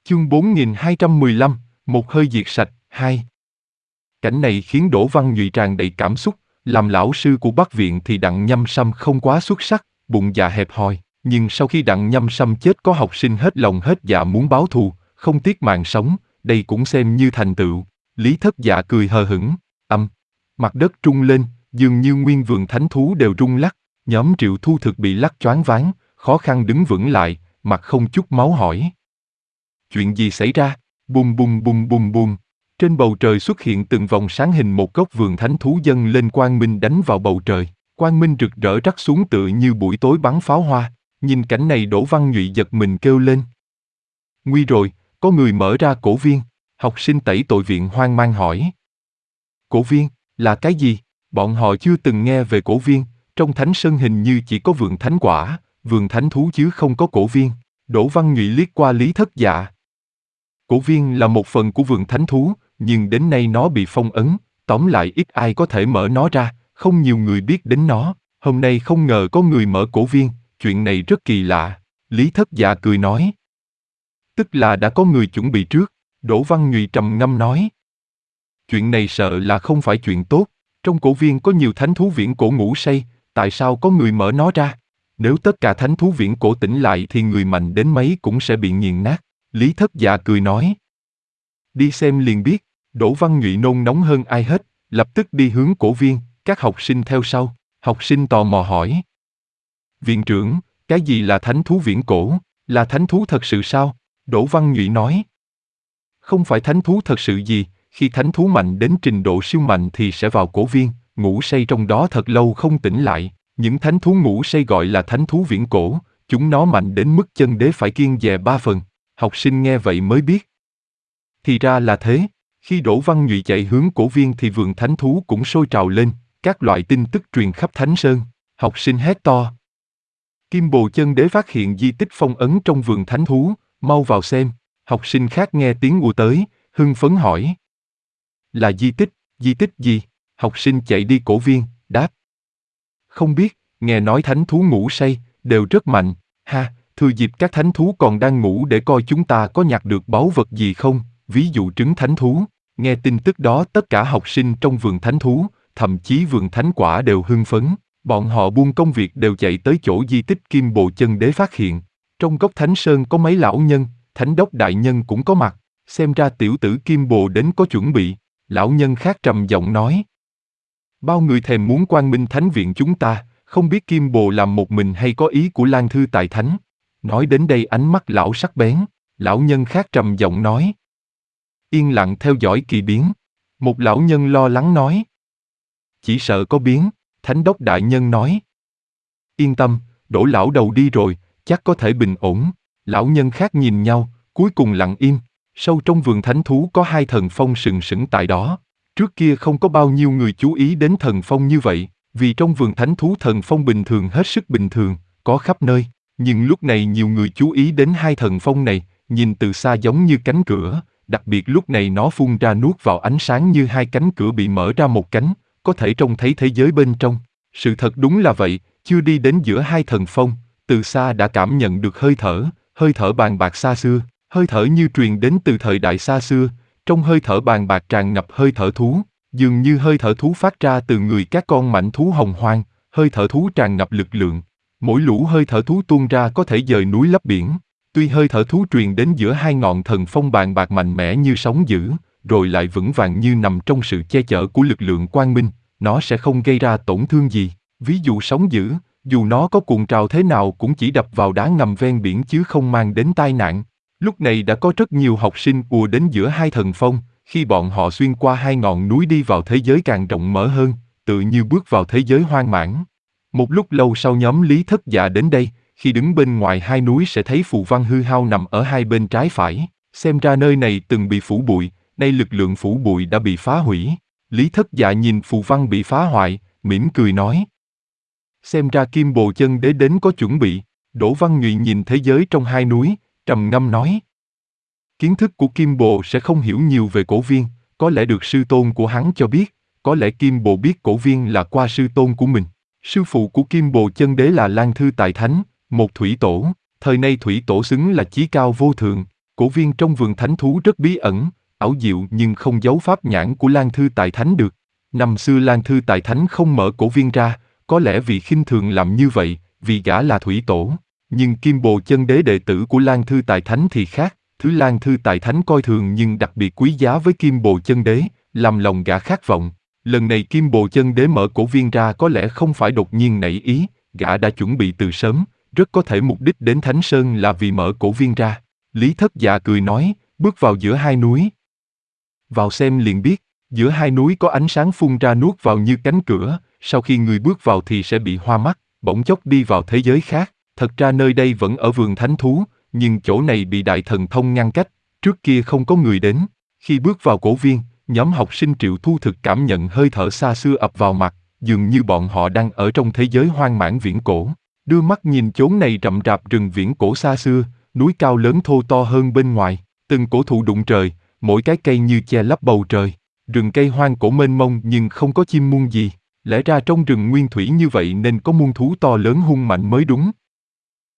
Chương 4215, một hơi diệt sạch, 2. Cảnh này khiến Đỗ Văn Nhụy tràn đầy cảm xúc, làm lão sư của Bắc Viện thì Đặng Nhâm Sâm không quá xuất sắc, bụng dạ hẹp hòi, nhưng sau khi Đặng Nhâm Sâm chết có học sinh hết lòng hết dạ muốn báo thù, không tiếc mạng sống, đây cũng xem như thành tựu. Lý Thất Dạ cười hờ hững, mặt đất trung lên, dường như nguyên vườn thánh thú đều rung lắc, nhóm Triệu Thu Thực bị lắc choáng váng, khó khăn đứng vững lại, mặt không chút máu hỏi. Chuyện gì xảy ra? Bùm bùm bùm bùm bùm. Trên bầu trời xuất hiện từng vòng sáng hình một góc vườn thánh thú dâng lên quang minh đánh vào bầu trời. Quang minh rực rỡ rắc xuống tựa như buổi tối bắn pháo hoa. Nhìn cảnh này Đỗ Văn Nhụy giật mình kêu lên. Nguy rồi, có người mở ra cổ viên. Học sinh tẩy tội viện hoang mang hỏi. Cổ viên, là cái gì? Bọn họ chưa từng nghe về cổ viên. Trong thánh sơn hình như chỉ có vườn thánh quả, vườn thánh thú chứ không có cổ viên. Đỗ Văn Nhụy liếc qua Lý Thất Dạ. Cổ viên là một phần của vườn thánh thú, nhưng đến nay nó bị phong ấn, tóm lại ít ai có thể mở nó ra, không nhiều người biết đến nó. Hôm nay không ngờ có người mở cổ viên, chuyện này rất kỳ lạ. Lý Thất Dạ cười nói. Tức là đã có người chuẩn bị trước, Đỗ Văn Nhụy trầm ngâm nói. Chuyện này sợ là không phải chuyện tốt, trong cổ viên có nhiều thánh thú viễn cổ ngủ say, tại sao có người mở nó ra? Nếu tất cả thánh thú viễn cổ tỉnh lại thì người mạnh đến mấy cũng sẽ bị nghiền nát. Lý Thất Dạ cười nói. Đi xem liền biết. Đỗ Văn Nhụy nôn nóng hơn ai hết, lập tức đi hướng cổ viên, các học sinh theo sau. Học sinh tò mò hỏi. Viện trưởng, cái gì là thánh thú viễn cổ? Là thánh thú thật sự sao? Đỗ Văn Nhụy nói. Không phải thánh thú thật sự gì, khi thánh thú mạnh đến trình độ siêu mạnh thì sẽ vào cổ viên, ngủ say trong đó thật lâu không tỉnh lại. Những thánh thú ngủ say gọi là thánh thú viễn cổ, chúng nó mạnh đến mức chân đế phải kiêng dè 3 phần. Học sinh nghe vậy mới biết. Thì ra là thế, khi Đỗ Văn Nhụy chạy hướng cổ viên thì vườn thánh thú cũng sôi trào lên, các loại tin tức truyền khắp Thánh Sơn. Học sinh hét to. Kim Bồ Chân Đế phát hiện di tích phong ấn trong vườn thánh thú, mau vào xem. Học sinh khác nghe tiếng ùa tới, hưng phấn hỏi. Là di tích gì? Học sinh chạy đi cổ viên, đáp. Không biết, nghe nói thánh thú ngủ say, đều rất mạnh, ha, thừa dịp các thánh thú còn đang ngủ để coi chúng ta có nhặt được báu vật gì không, ví dụ trứng thánh thú. Nghe tin tức đó tất cả học sinh trong vườn thánh thú, thậm chí vườn thánh quả đều hưng phấn, bọn họ buông công việc đều chạy tới chỗ di tích Kim Bồ Chân Đế phát hiện. Trong góc Thánh Sơn có mấy lão nhân, Thánh Đốc đại nhân cũng có mặt, xem ra tiểu tử Kim Bồ đến có chuẩn bị. Lão nhân khác trầm giọng nói. Bao người thèm muốn quang minh thánh viện chúng ta, không biết Kim Bồ làm một mình hay có ý của Lan Thư tại thánh. Nói đến đây ánh mắt lão sắc bén, lão nhân khác trầm giọng nói. Yên lặng theo dõi kỳ biến. Một lão nhân lo lắng nói. Chỉ sợ có biến, Thánh Đốc đại nhân nói. Yên tâm, Đỗ lão đầu đi rồi, chắc có thể bình ổn. Lão nhân khác nhìn nhau, cuối cùng lặng im. Sâu trong vườn thánh thú có 2 thần phong sừng sững tại đó. Trước kia không có bao nhiêu người chú ý đến thần phong như vậy, vì trong vườn thánh thú thần phong bình thường hết sức bình thường, có khắp nơi. Nhưng lúc này nhiều người chú ý đến 2 thần phong này, nhìn từ xa giống như cánh cửa, đặc biệt lúc này nó phun ra nuốt vào ánh sáng như 2 cánh cửa bị mở ra một cánh, có thể trông thấy thế giới bên trong. Sự thật đúng là vậy, chưa đi đến giữa 2 thần phong, từ xa đã cảm nhận được hơi thở bàn bạc xa xưa, hơi thở như truyền đến từ thời đại xa xưa. Trong hơi thở bàn bạc tràn ngập hơi thở thú, dường như hơi thở thú phát ra từ người các con mãnh thú hồng hoang, hơi thở thú tràn ngập lực lượng. Mỗi lũ hơi thở thú tuôn ra có thể dời núi lấp biển. Tuy hơi thở thú truyền đến giữa 2 ngọn thần phong bàn bạc mạnh mẽ như sóng dữ, rồi lại vững vàng như nằm trong sự che chở của lực lượng quang minh, nó sẽ không gây ra tổn thương gì. Ví dụ sóng dữ, dù nó có cuộn trào thế nào cũng chỉ đập vào đá ngầm ven biển chứ không mang đến tai nạn. Lúc này đã có rất nhiều học sinh ùa đến giữa 2 thần phong, khi bọn họ xuyên qua 2 ngọn núi đi vào thế giới càng rộng mở hơn, tự như bước vào thế giới hoang mãn. Một lúc lâu sau nhóm Lý Thất Dạ đến đây, khi đứng bên ngoài 2 núi sẽ thấy phù văn hư hao nằm ở 2 bên trái phải, xem ra nơi này từng bị phủ bụi, nay lực lượng phủ bụi đã bị phá hủy. Lý Thất Dạ nhìn phù văn bị phá hoại, mỉm cười nói. Xem ra Kim Bồ Chân Đế đến có chuẩn bị. Đỗ Văn Nhụy nhìn thế giới trong 2 núi, trầm ngâm nói. Kiến thức của Kim Bồ sẽ không hiểu nhiều về cổ viên, có lẽ được sư tôn của hắn cho biết, có lẽ Kim Bồ biết cổ viên là qua sư tôn của mình. Sư phụ của Kim Bồ Chân Đế là Lan Thư Tại Thánh, một thủy tổ, thời nay thủy tổ xứng là chí cao vô thượng. Cổ viên trong vườn thánh thú rất bí ẩn, ảo diệu nhưng không giấu pháp nhãn của Lan Thư Tài Thánh được. Năm xưa Lan Thư Tài Thánh không mở cổ viên ra, có lẽ vì khinh thường làm như vậy, vì gã là thủy tổ. Nhưng Kim Bồ Chân Đế đệ tử của Lan Thư Tài Thánh thì khác, thứ Lan Thư Tài Thánh coi thường nhưng đặc biệt quý giá với Kim Bồ Chân Đế, làm lòng gã khát vọng. Lần này Kim Bồ Chân Đế mở cổ viên ra có lẽ không phải đột nhiên nảy ý, gã đã chuẩn bị từ sớm, rất có thể mục đích đến Thánh Sơn là vì mở cổ viên ra. Lý Thất Dạ cười nói, bước vào giữa hai núi. Vào xem liền biết, giữa hai núi có ánh sáng phun ra nuốt vào như cánh cửa, sau khi người bước vào thì sẽ bị hoa mắt, bỗng chốc đi vào thế giới khác. Thật ra nơi đây vẫn ở vườn thánh thú, nhưng chỗ này bị đại thần thông ngăn cách, trước kia không có người đến. Khi bước vào cổ viên, nhóm học sinh Triệu Thu thực cảm nhận hơi thở xa xưa ập vào mặt, dường như bọn họ đang ở trong thế giới hoang mãn viễn cổ. Đưa mắt nhìn chốn này rậm rạp rừng viễn cổ xa xưa, núi cao lớn thô to hơn bên ngoài, từng cổ thụ đụng trời, mỗi cái cây như che lấp bầu trời. Rừng cây hoang cổ mênh mông nhưng không có chim muông gì, lẽ ra trong rừng nguyên thủy như vậy nên có muông thú to lớn hung mạnh mới đúng.